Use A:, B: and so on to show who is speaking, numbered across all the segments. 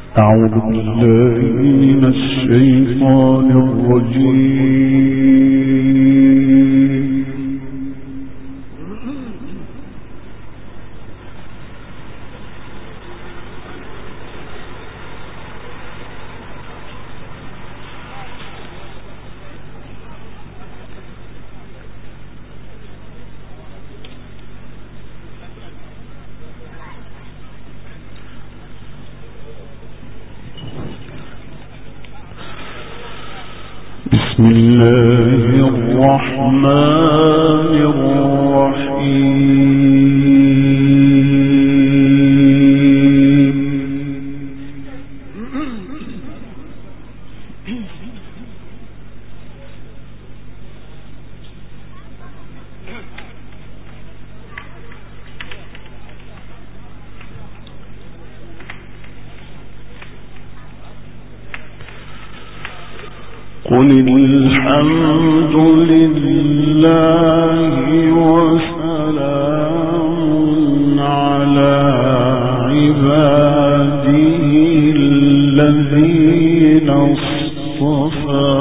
A: أعوذ بالله من الشيطان الرجيم. بسم الله الرحمن الرحيم. قل الحمد لله وسلام على عباده الذين اصطفى.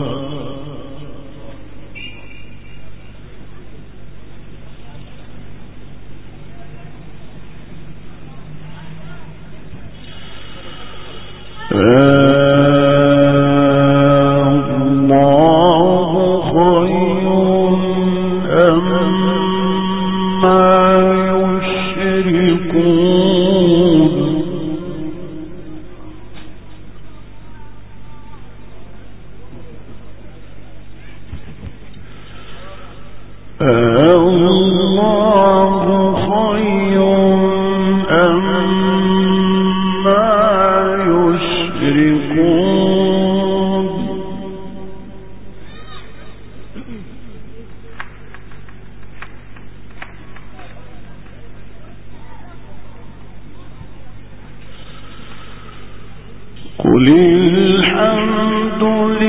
A: قل الحمد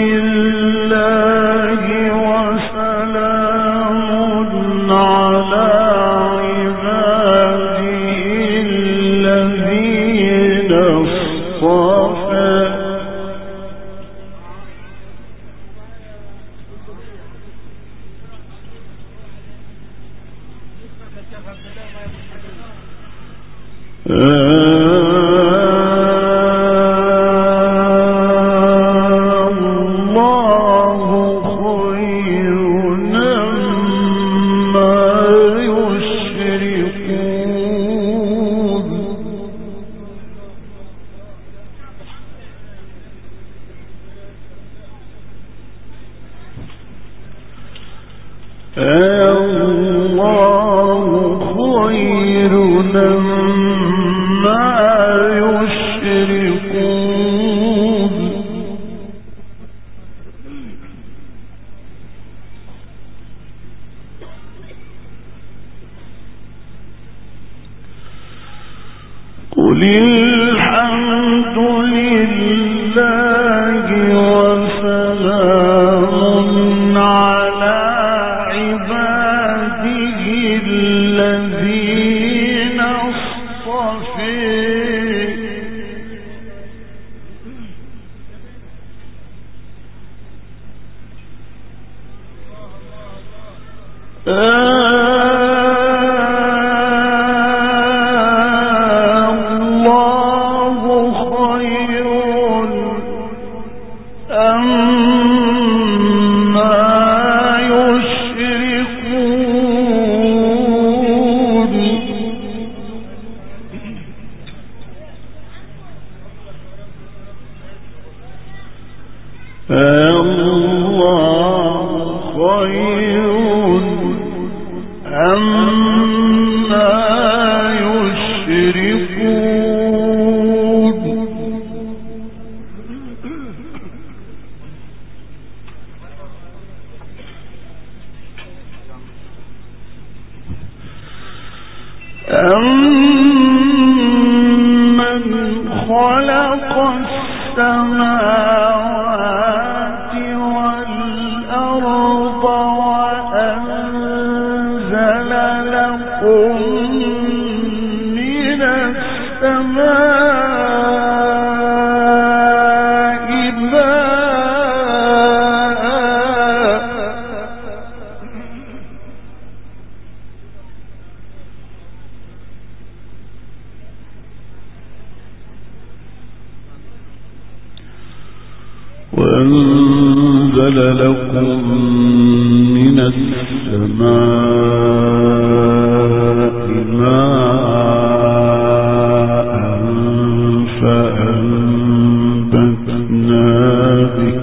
A: لله وسلام على عباده الذين اصطفى. قل الحمد لله وسلام على عباده الذين اصطفى. خلق السماوات والأرض وأنزل لكم من السماء ماء. وأنزل لكم من السماء ماء فأنبتنا به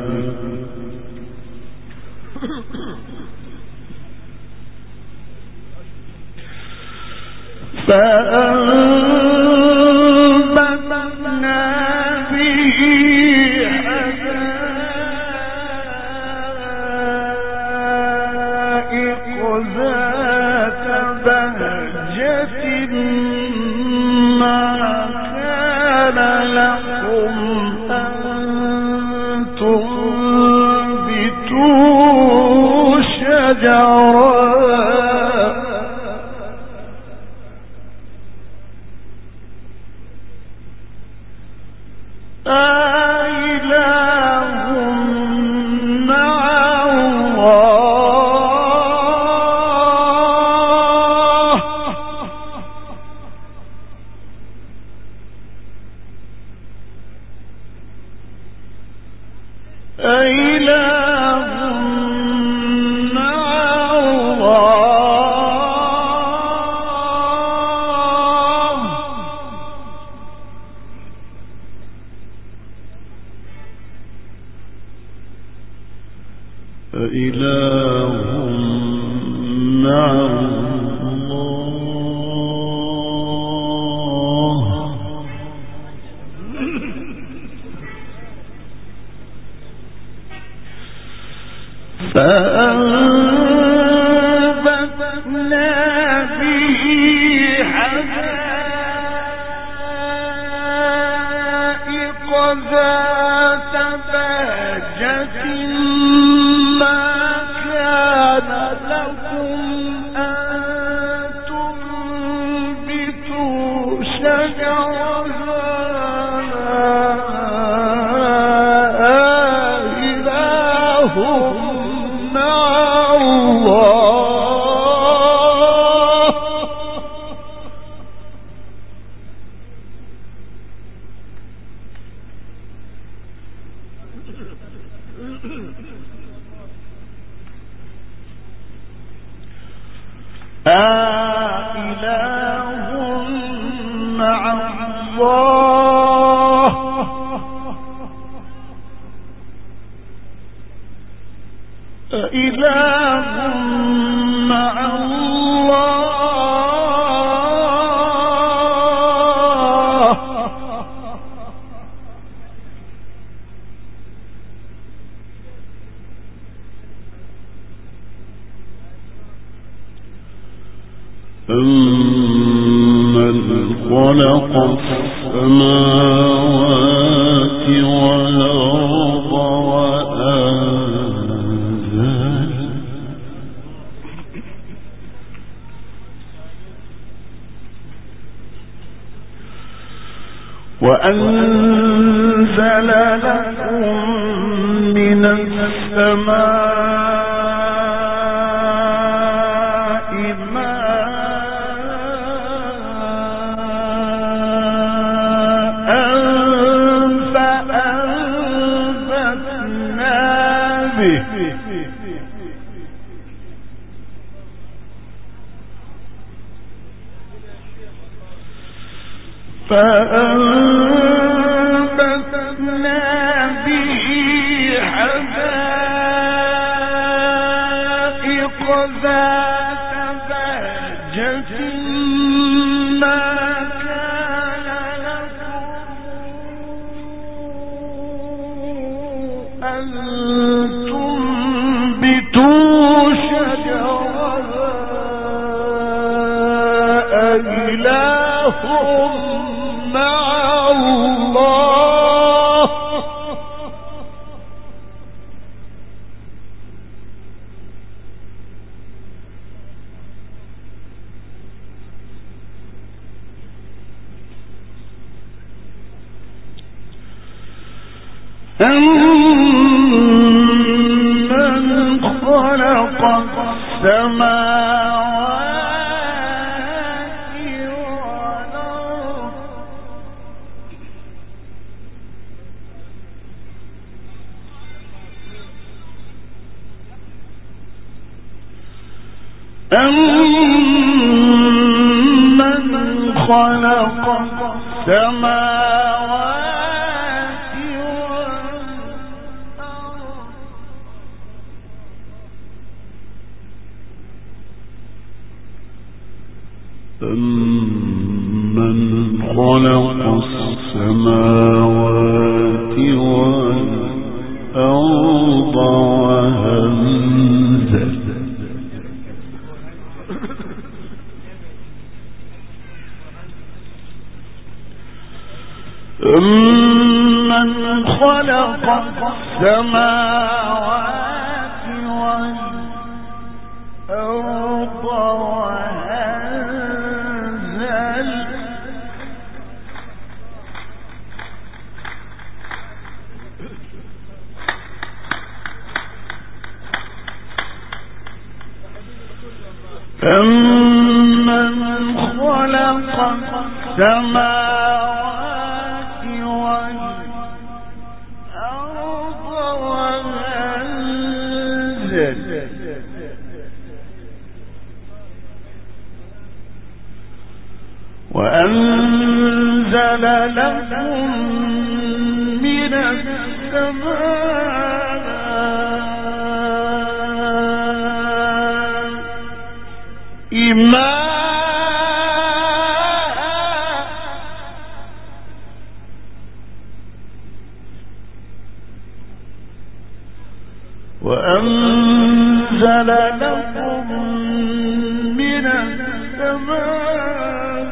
A: أَمَّنْ خَلَقَ السَّمَاوَاتِ وَالْأَرْضَ وَأَنزَلَ لَكُم مِّنَ السَّمَاءِ مَاءً فَأَنبَتْنَا بِهِ حدائق ذات بهجة ما كان لكم أن تنبتوا شجرها إله مع الله أَمَّنْ خَلَقَ السَّمَاوَاتِ وَالْأَرْضَ أَمَّنْ خَلَقَ السَّمَاوَاتِ وَالْأَرْضَ أَمَّنْ خَلَقَ السَّمَاوَاتِ وَالْأَرْضَ وَأَنزَلَ أَمَّنْ خَلَقَ السَّمَاوَاتِ وَالْأَرْضَ وَأَنزَلَ أَمَّنْ خَلَقَ السَّمَاوَاتِ وَالْأَرْضَ وَأَنزَلَ لَكُم مِّنَ السَّمَاءِ مَاءً وَأَنزَلَ لَكُم مِّنَ السَّمَاءِ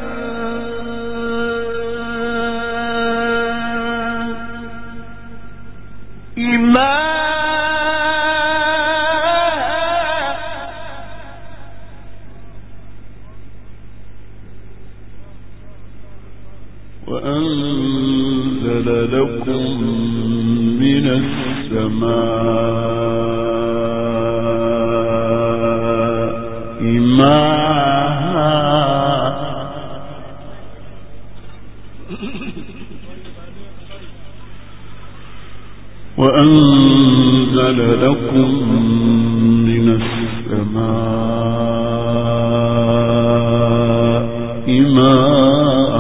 A: وأنزل لكم من السماء ماء وأنزل لكم من السماء ماء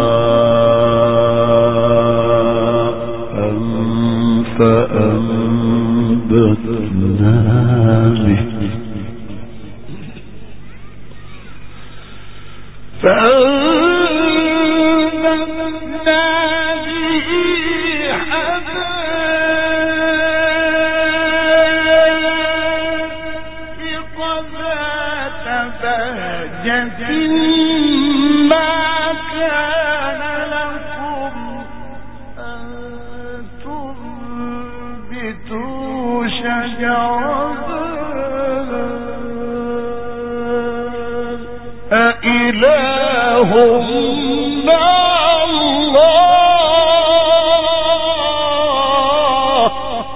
A: فأنبتنا به حدائق ذات بهجة ما كان لكم أن تنبتوا شجرها أإله مع الله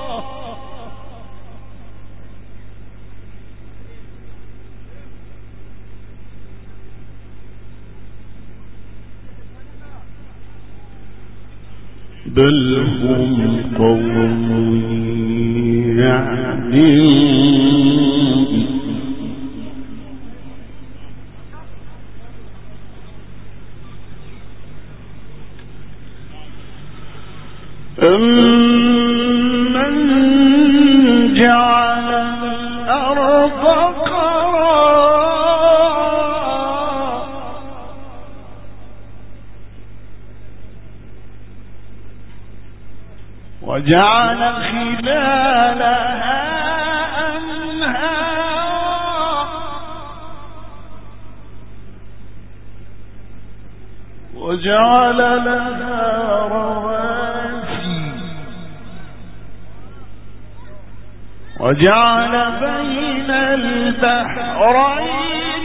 A: بل هم قوم يعدلون أَمَّنْ جَعَلَ الْأَرْضَ قَرَارًا وَجَعَلَ خِلَالَهَا أَنْهَارًا وَجَعَلَ لَهَا وجعل بين البحرين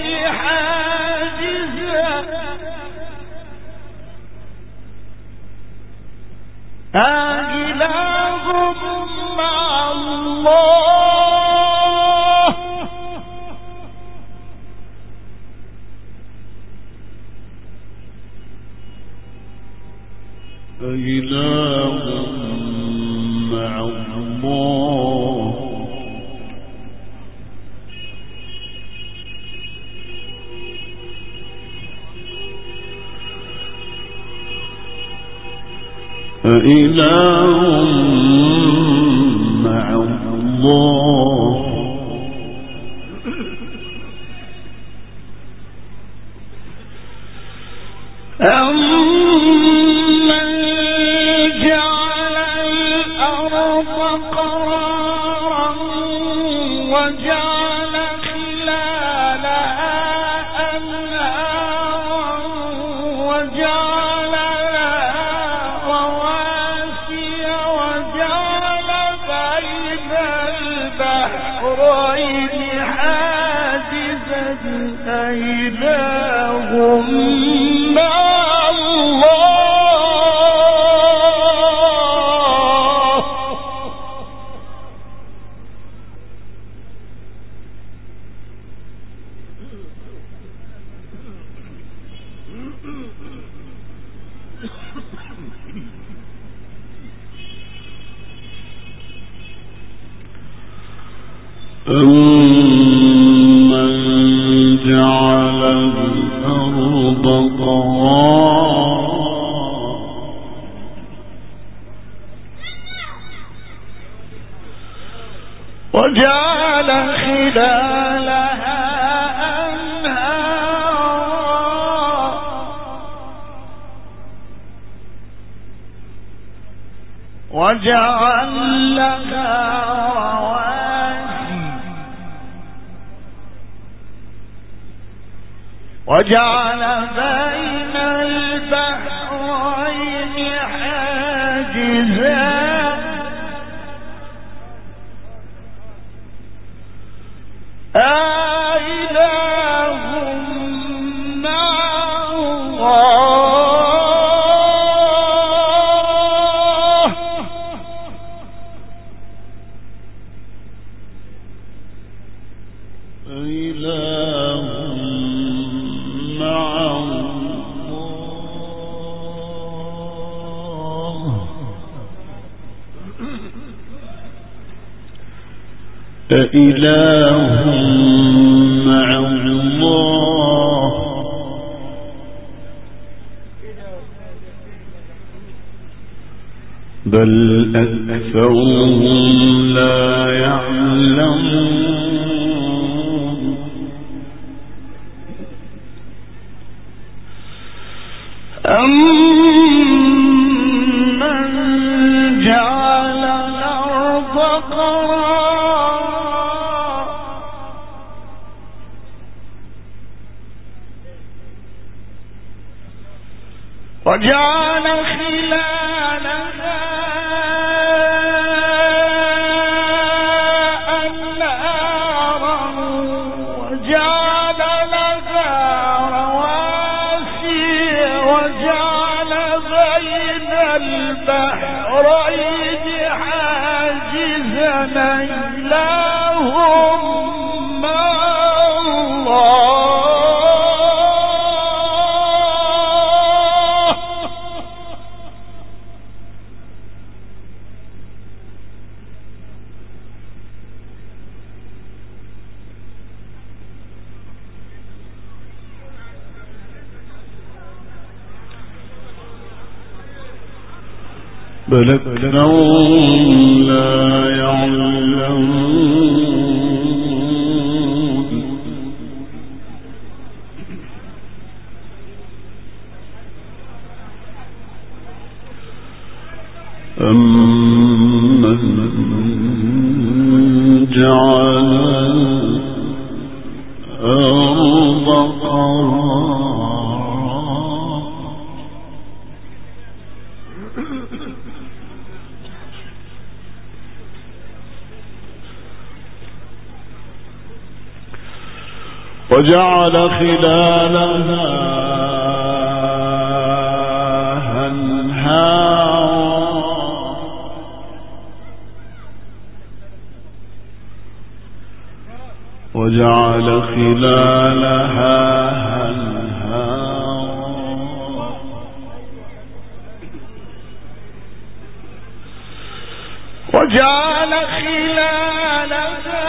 A: حاجزا أإله مع الله أإله مع الله أإله مع الله أمن جعل الأرض قرارا وجعل خلالها أنهارا وجعل لها رواسي وجعل بين البحرين حاجزا أإله مع الله أمن جعل الأرض قرارا وجعل خلالها أنهارا وجعل لها رواسي وجعل بين البحرين حاجزا أإله مع الله أإله مع الله أإله مع الله بل أكثرهم لا يعلمون أمن جعل الأرض قرارا وجعل خلالها أنهارا وجعل لها رواسي وجعل بين البحرين حاجزا أإله مع الله بل أكثرهم لا يعلمون أمن جعل الأرض قرارا وجعل خلالها أنهارا وجعل خلالها أنهارا وجعل خلالها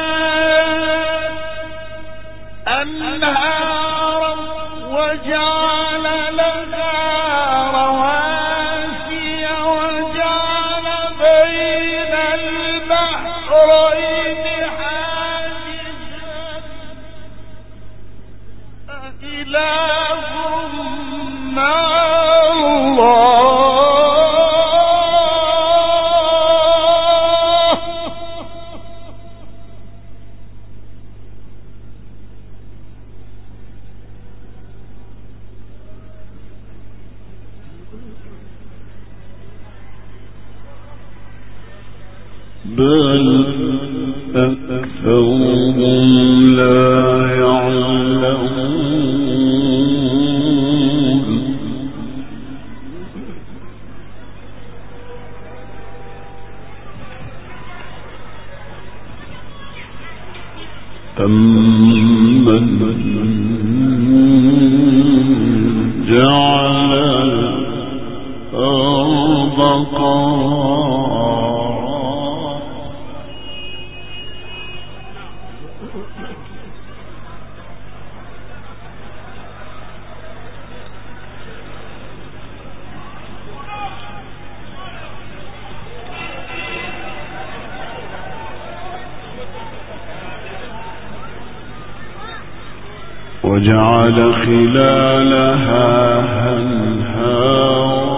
A: أنهارا وجعل وجعل خلالها أنهارا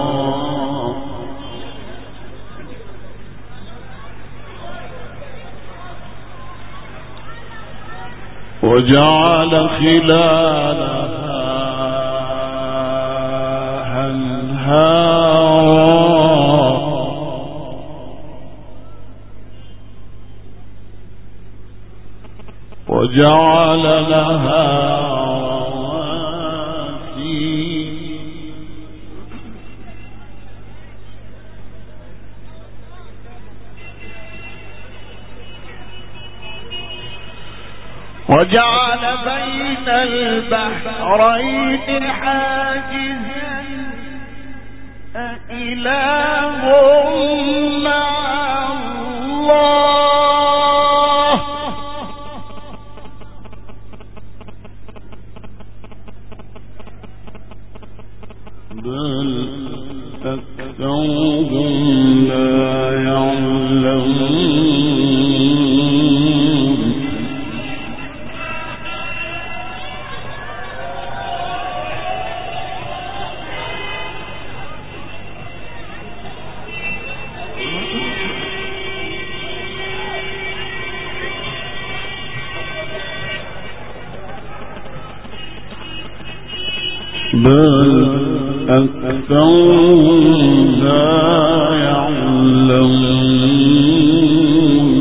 A: وجعل خلالها أنهارا وجعل لها
B: وجعل بين البحرين حاجزا أإله مع الله
A: بل أكثرهم لا يعلمون بل أكثرهم لا يعلمون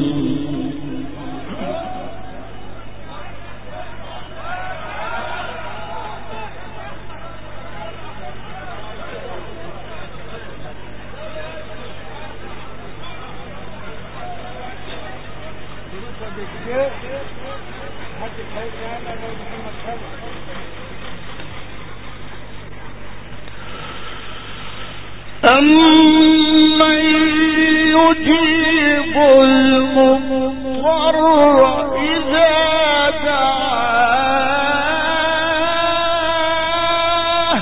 B: أمن يجيب المضطر إذا دعاه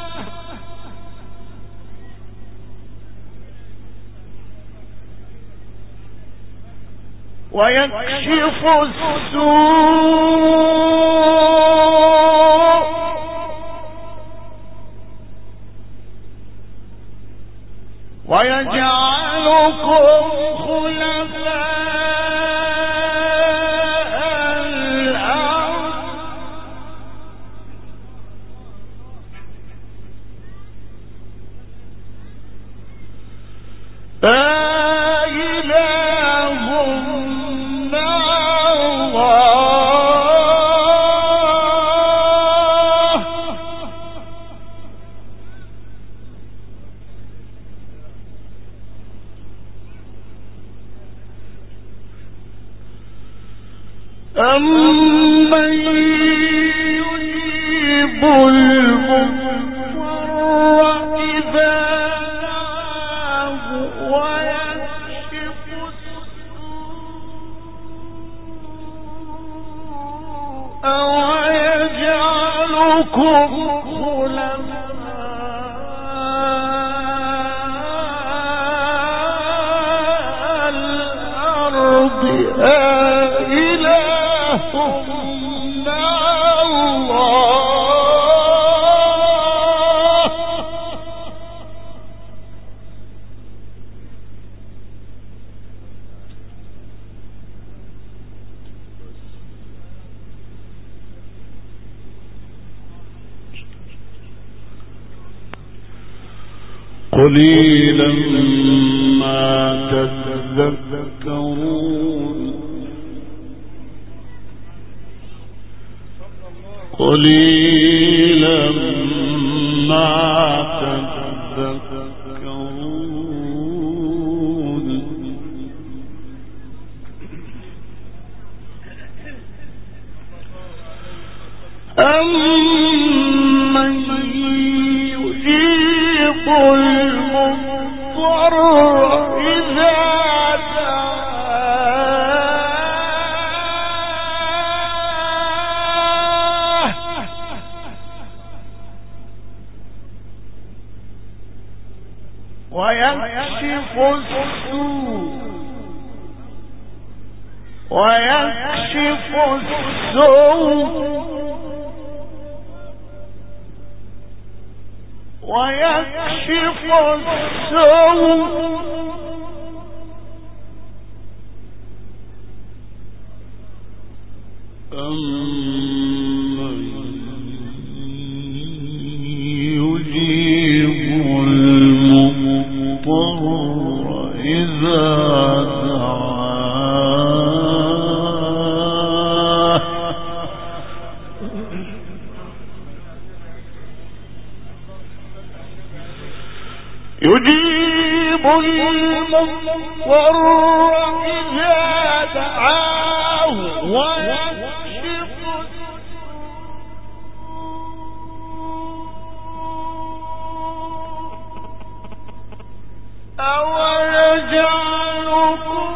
B: ويكشف السوء ويجعلكم خلفاء الأرض أإله مع الله أمن يجيب المضطر إذا دعاه ويكشف السوء ويجعلكم خلفاء
A: قليلا ما تذكرون قليلا ما تذكرون أمن يجيب المضطر إذا دعاه ويكشف السوء أمن يجيب المضطر إذا دعاه يجيب المضطر إذا دعاه ويكشف أويجعلكم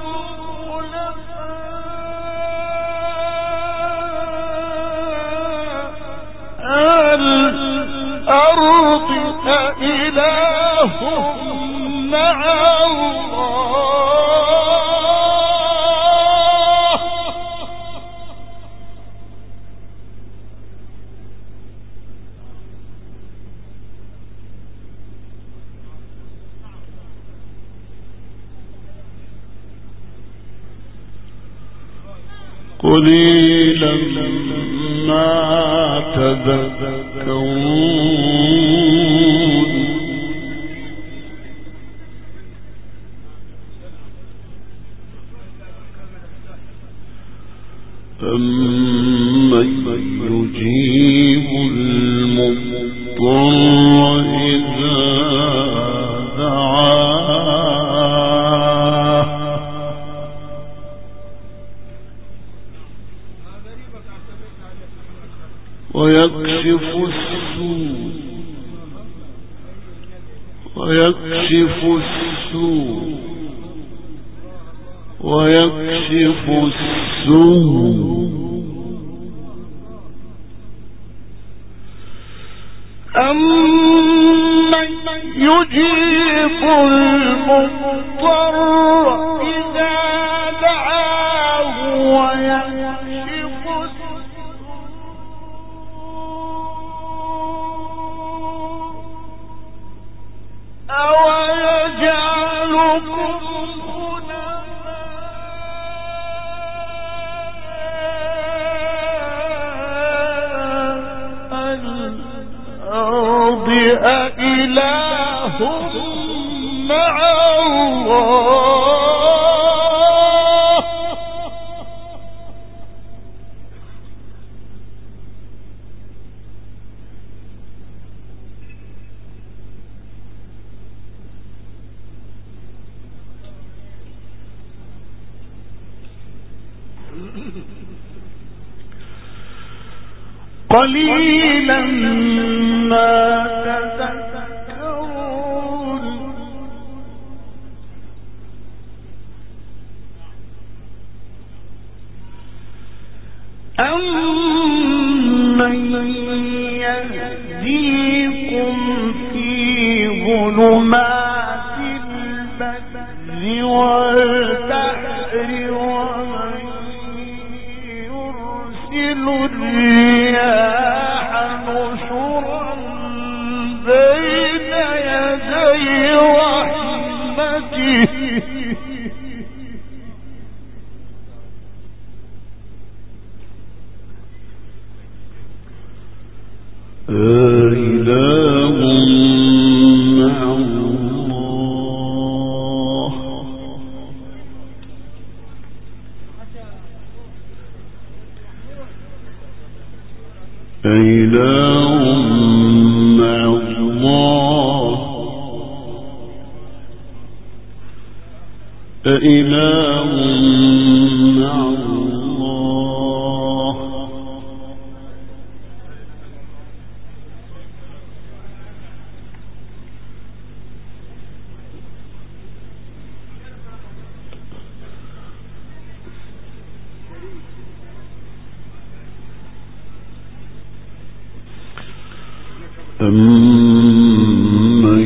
A: خلفاء الأرض أإله مع الله قليلا ما تذكرون أمن يجيب المضطر إذا دعاه ويكشف السوء أمن يجيب المضطر إذا دعاه ويكشف السوء أويجعلكم أإله مع الله قليلا ما تذكرون أمن يهديكم في ظلمات البر والبحر ومن يرسل الرياح نشرا بين يدي رحمته إله مع الله أإله مع الله أمن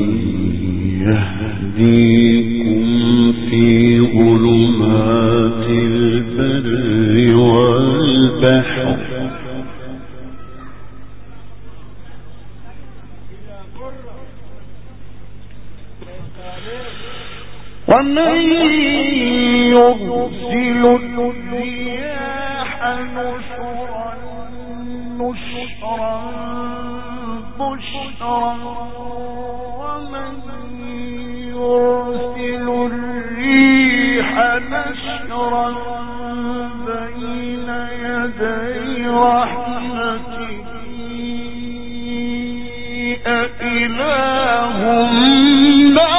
A: يهديكم في ظلمات البر والبحر ومن يرسل الرياح نشرا بشرا ومن يرسل الريح نشرا بين يدي رحمته أإله مع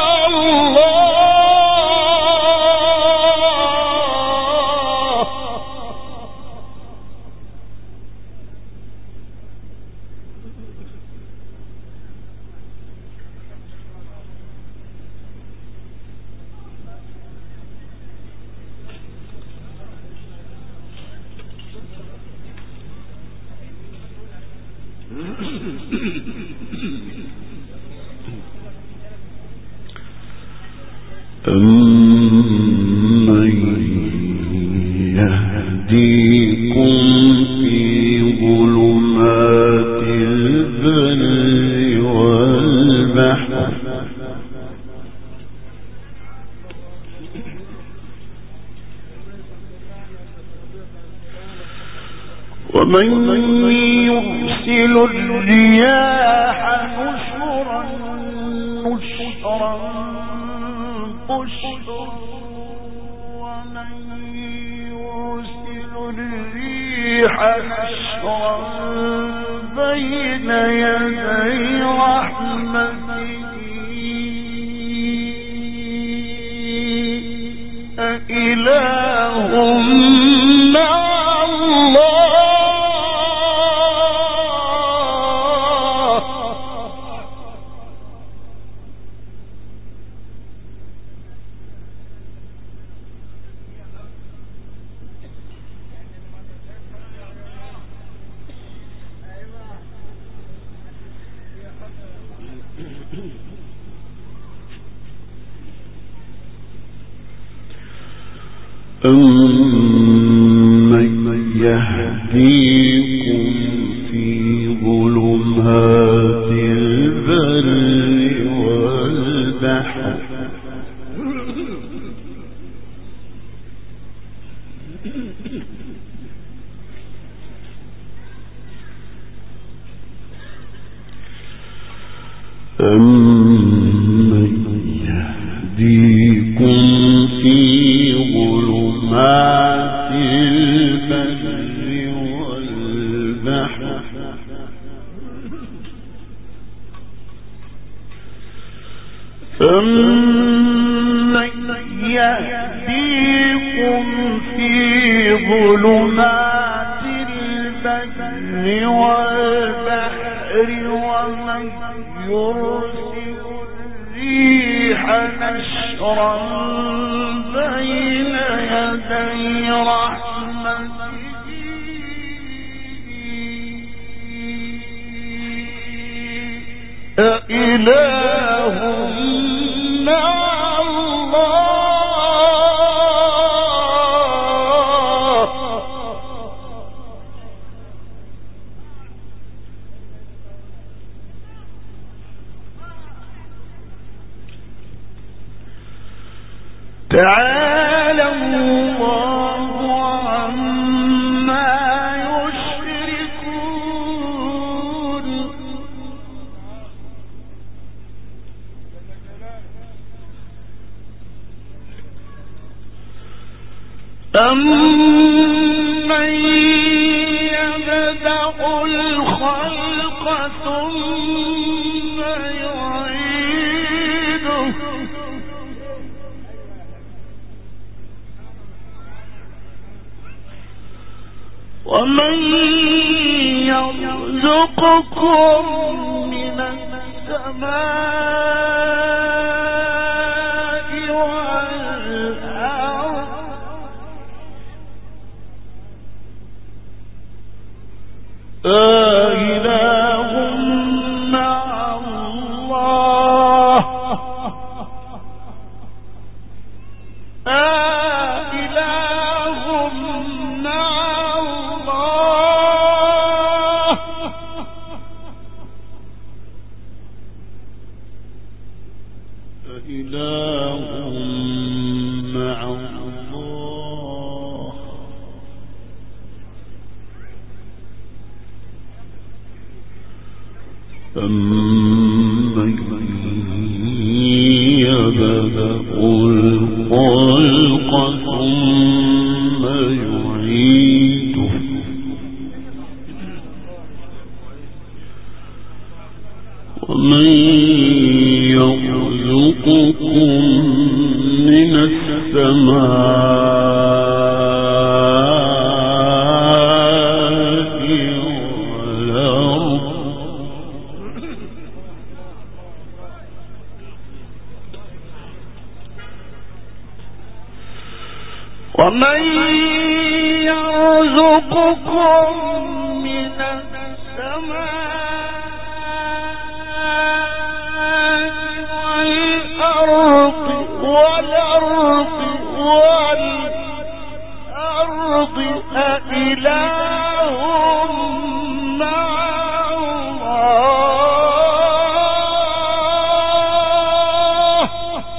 A: أمن يهديكم في ظلمات البر والبحر ومن يرسل الرياح نشرا بشرا ومن يرسل الريح نشرا بين يدي رحمته أإله مع أمن يهديكم في ظلمات البر والبحر أمن يهديكم في ظلمات البر والبحر أمن يهديكم في ظلمات البر والبحر ومن يرسل الريح نشرا بين يدي رحمته أإله مع الله تعالى الله عما يشركون أمن يبدأ الخلق ثم يعيده
B: ومن يرزقكم من السماء والأرض إله مع الله إله مع الله إله مع الله أمن يبدأ الخلق ثم يعيده ومن يرزقكم من السماء والأرض ومن يرزقكم من السماء والأرض أإله مع الله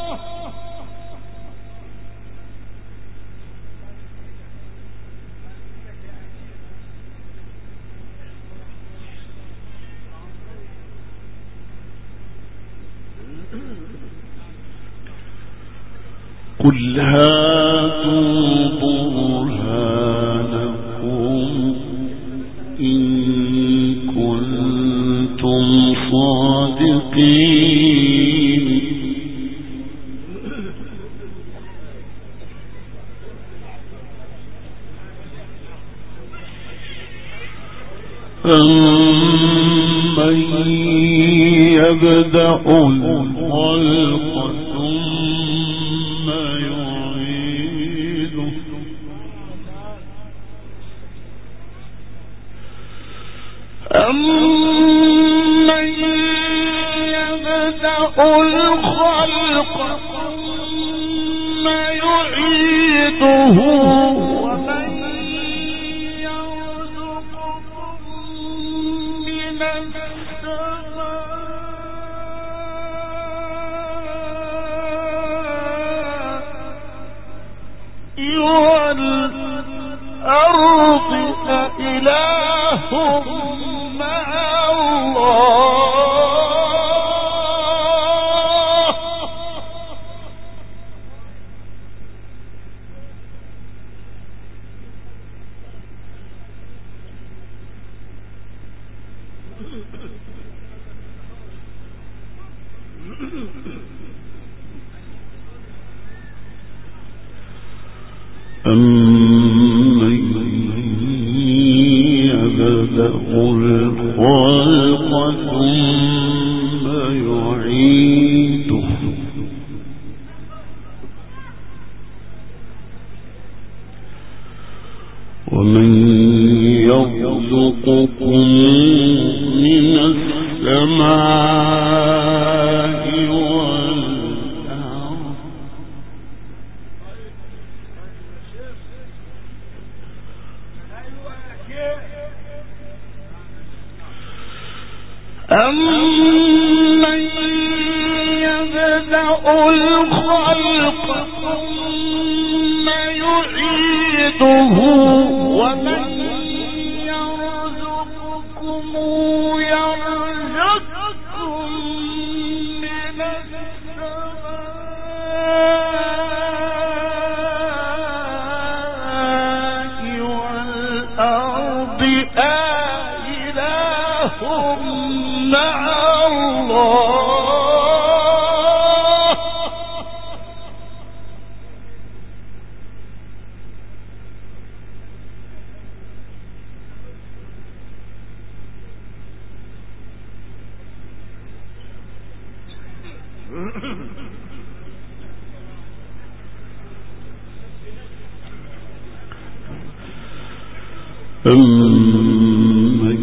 B: قل هاتوا برهانكم إن كنتم صادقين أمن يبدأ الخلق ثم يعيده أمن يبدأ الخلق ثم يعيده ومن يرزقكم من السماء والأرض أإله مع الله أمن يبدأ الخلق ثم يعيده ومن يرزقكم من السماء والأرض أمن يبدأ الخلق ثم يعيده ومن يرزقكم من السماء والأرض إله مع الله
A: أَمَّنْ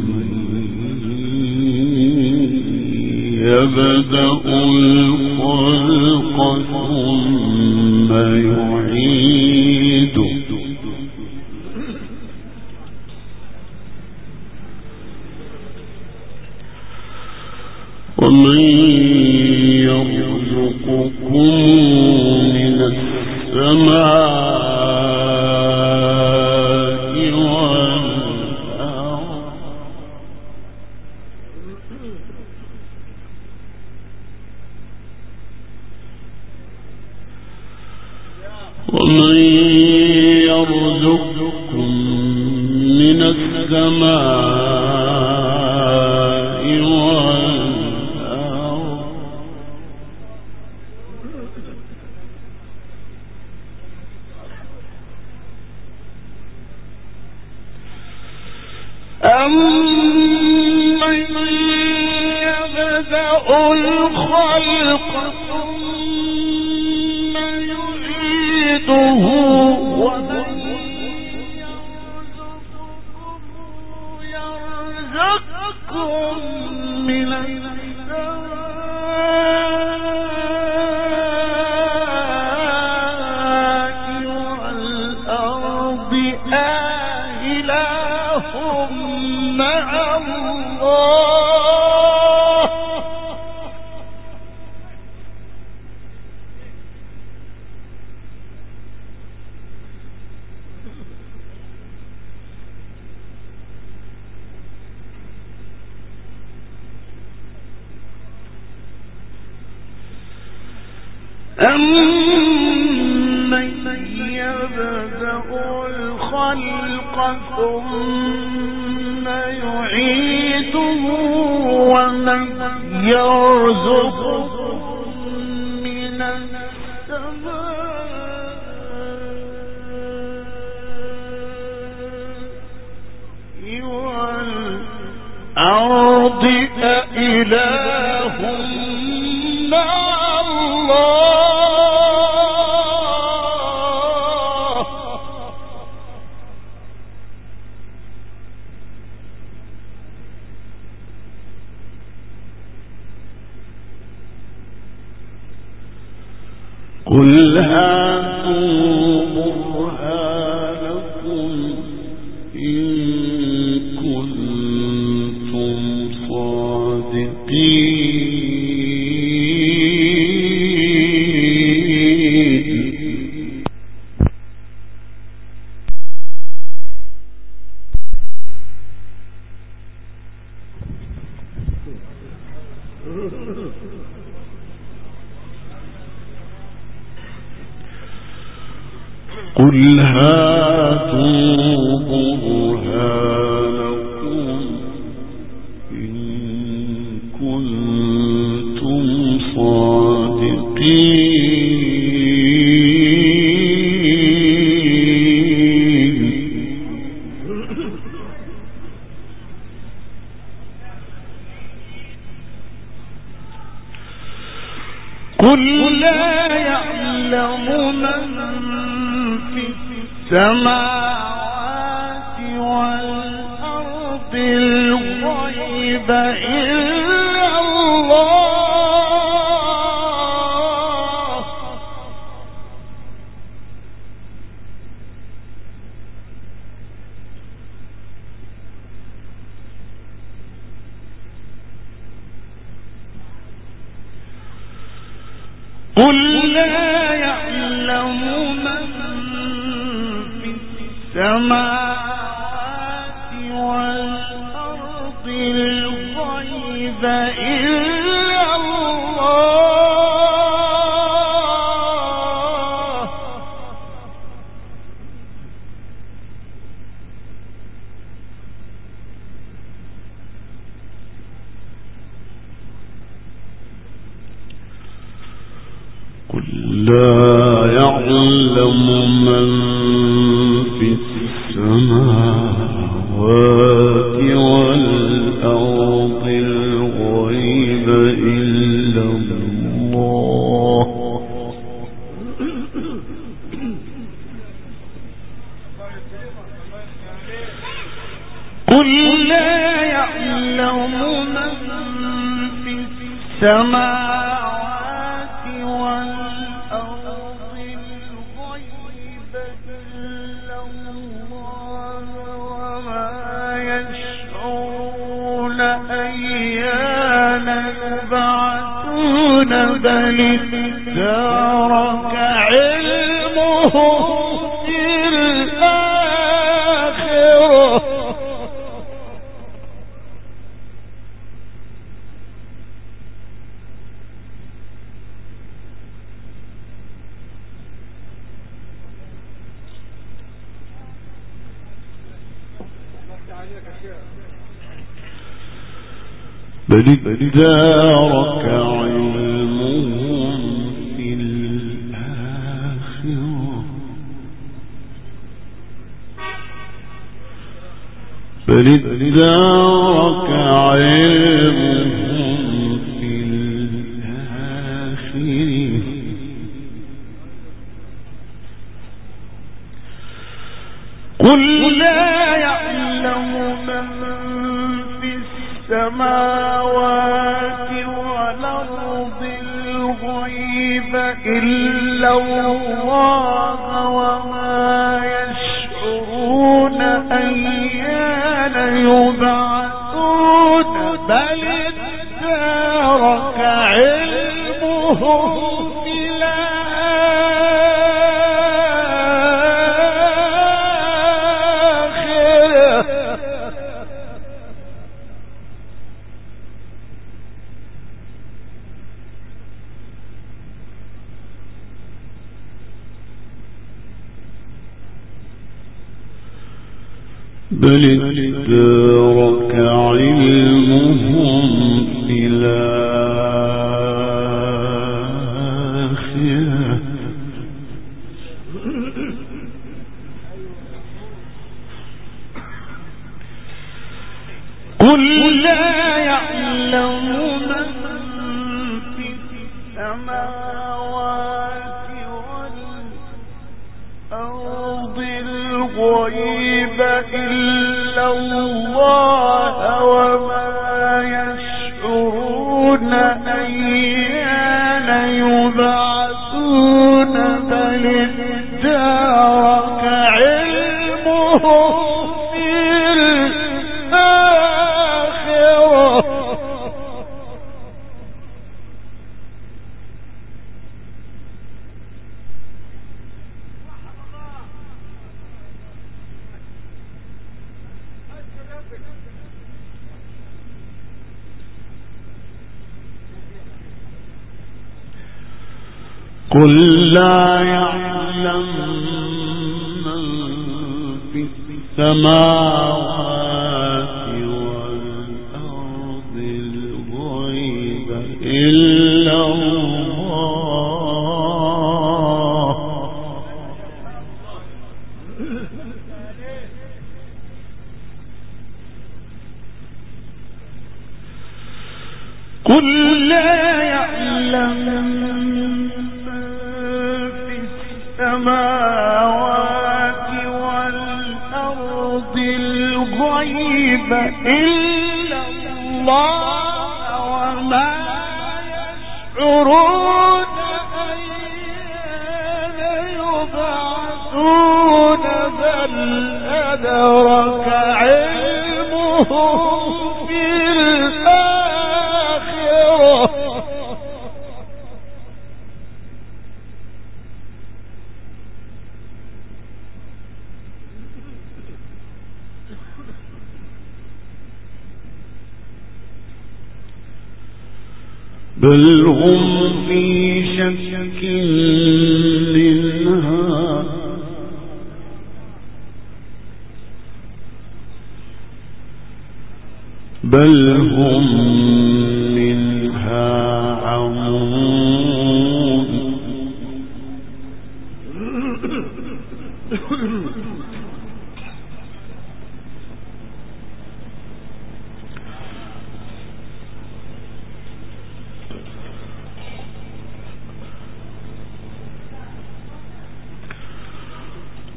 A: يَبْدَأُ الْخَلْقَ ثُمَّ يُعِيدُهُ وَمَنْ يَرْزُقُكُم مِّنَ السَّمَاءِ وَالْأَرْضِ وَمَنْ يَرْزُقكُم مِّنَ السَّمَاءِ وَالْأَرْضِ أَمَّنْ يَبْدَأُ الْخَلْقَ ثُمَّ يُعِيدُهُ وَمَنْ يَرْزُقكُم مِّنَ السَّمَاءِ وَالْأَرْضِ أَإِلَٰهٌ مَّعَ اللَّهِ أَمَّن يَبْدَأُ الْخَلْقَ ثُمَّ يُعِيدُهُ وَمَن يَرْزُقكُم مِّنَ السَّمَاءِ وَالْأَرْضِ أَإِلَٰهٌ مَّعَ اللَّهِ قُلْ هَاتُوا بُرْهَانَكُمْ إِن كُنتُمْ صَادِقِينَ قُلْ هَاتُوا بُرْهَانَكُمْ إِن كُنتُمْ صَادِقِينَ قُل لَّا يَعْلَمُ مَن فِي السَّمَاوَاتِ وَالْأَرْضِ الْغَيْبَ إِلَّا اللَّهُ قُل لَّا يَعْلَمُ مَن فِي السَّمَاوَاتِ وَالْأَرْضِ الْغَيْبَ إِلَّا اللَّهُ قُل لَّا يَعْلَمُ مَن فِي السَّمَاوَاتِ وَالْأَرْضِ الْغَيْبَ إلا الله
B: قل لا يعلم من في السماوات والأرض الغيب إلا الله وما يشعرون أيان يبعثون بل ادارك علمهم في الآخرة
A: بل ادارك علمهم في الآخرة بل ادارك علمهم في الآخرة
B: قل لا يعلم من في السماوات والأرض الغيب إلا الله وما يشعرون أيان يبعثون بل ادارك علمهم في
A: بل ادارك علمهم في الآخرة
B: قل لا يعلم من في السماوات والأرض الغيب إلا الله وما يشعرون أيان يبعثون بل ادارك علمهم في الآخرة
A: قل لا يعلم من في السماوات والأرض الغيب إلا الله
B: قل لا يعلم السماوات والأرض الغيب إلا الله وما يشعرون أيان يبعثون بل أدرك علمهم في الآخرة
A: بل هم في شك منها بل هم منها عمون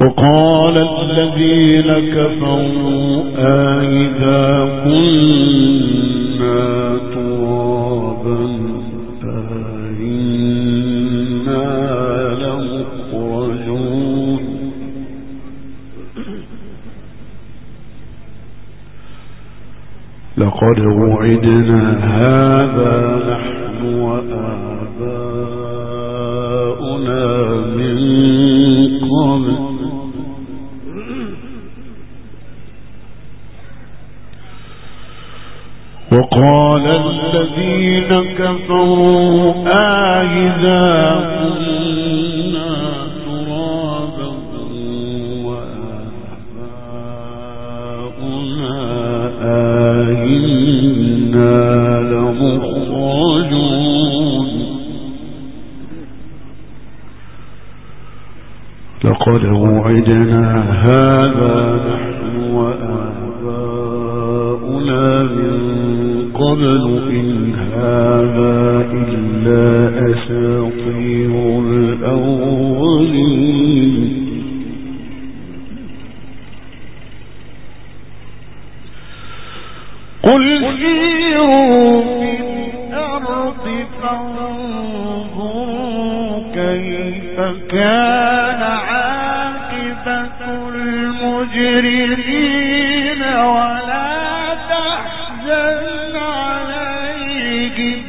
A: وقال الذين كفروا أإذا كنا ترابا أإنا لمخرجون لقد وعدنا هذا نحن وآباؤنا من قبل وقال الذين كفروا أإذا كنا ترابا وآباؤنا أإنا لمخرجون لقد وعدنا هذا نحن وآباؤنا من قبل إن هذا إلا أساطير الأولين قل سيروا في الأرض فانظروا كيف كان عاقبة المجرمين ولا تحزن عليهم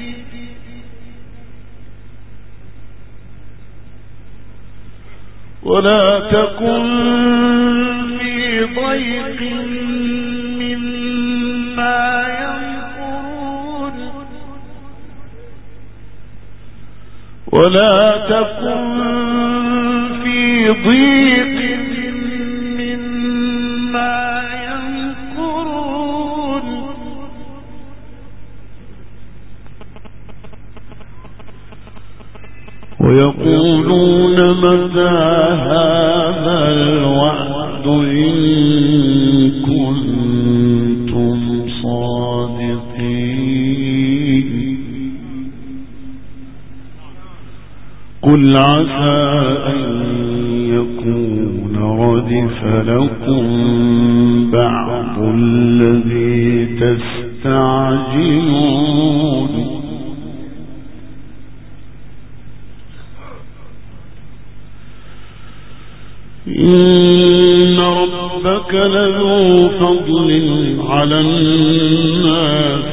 A: ولا تكن في ضيق مما يمكرون ولا تكن في ضيق مما يمكرون ويقولون متى هذا الوعد إن كنتم صادقين قل عسى أن يكون ردف لكم بعض الذي تستعجلون إن ربك لذو فضل على الناس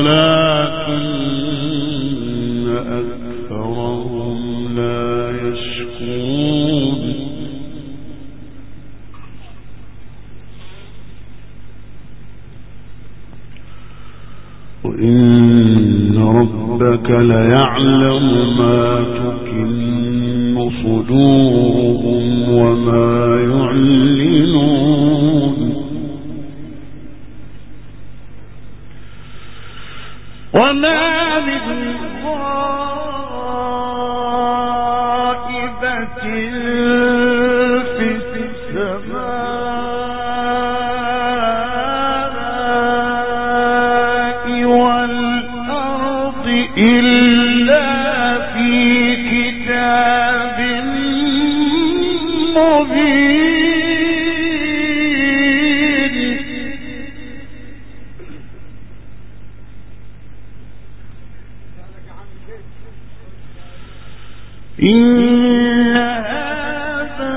A: ولكن أكثرهم لا يشكرون وإن ربك ليعلم ما تكن صدورهم وما يعلنون وما من غائبة في السماء والأرض إلا في كتاب مبين إن هذا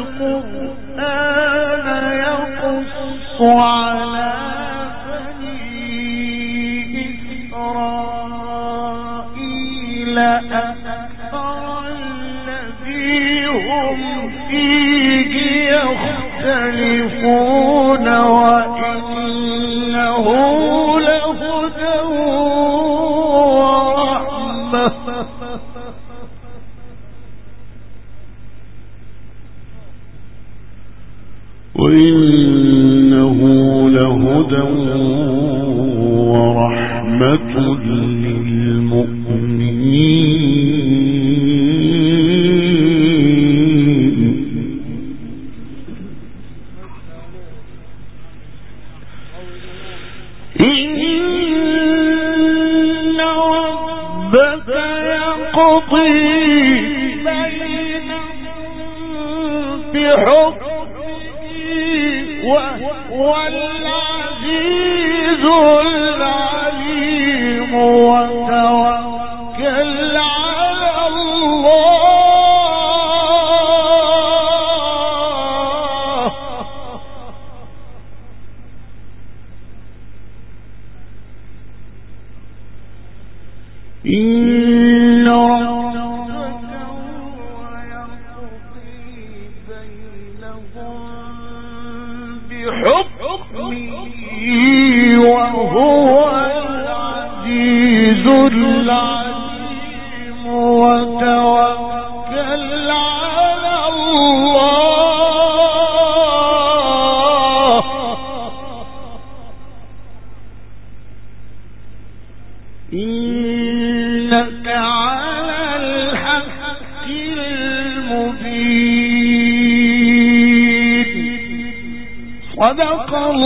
A: القرآن يقص على بني إسرائيل أكثر الذي هم فيه يختلفون وإنه لهدى ورحمة وإنه لهدى ورحمة للمؤمنين إن ربك يقضي بينهم
B: بحكمه وهو العزيز العليم وتوكل على الله إن ربك هو يقضي بينهم بحكمه وهو العزيز العليم وتوكل على الله إنك على الحق المبين صدق الله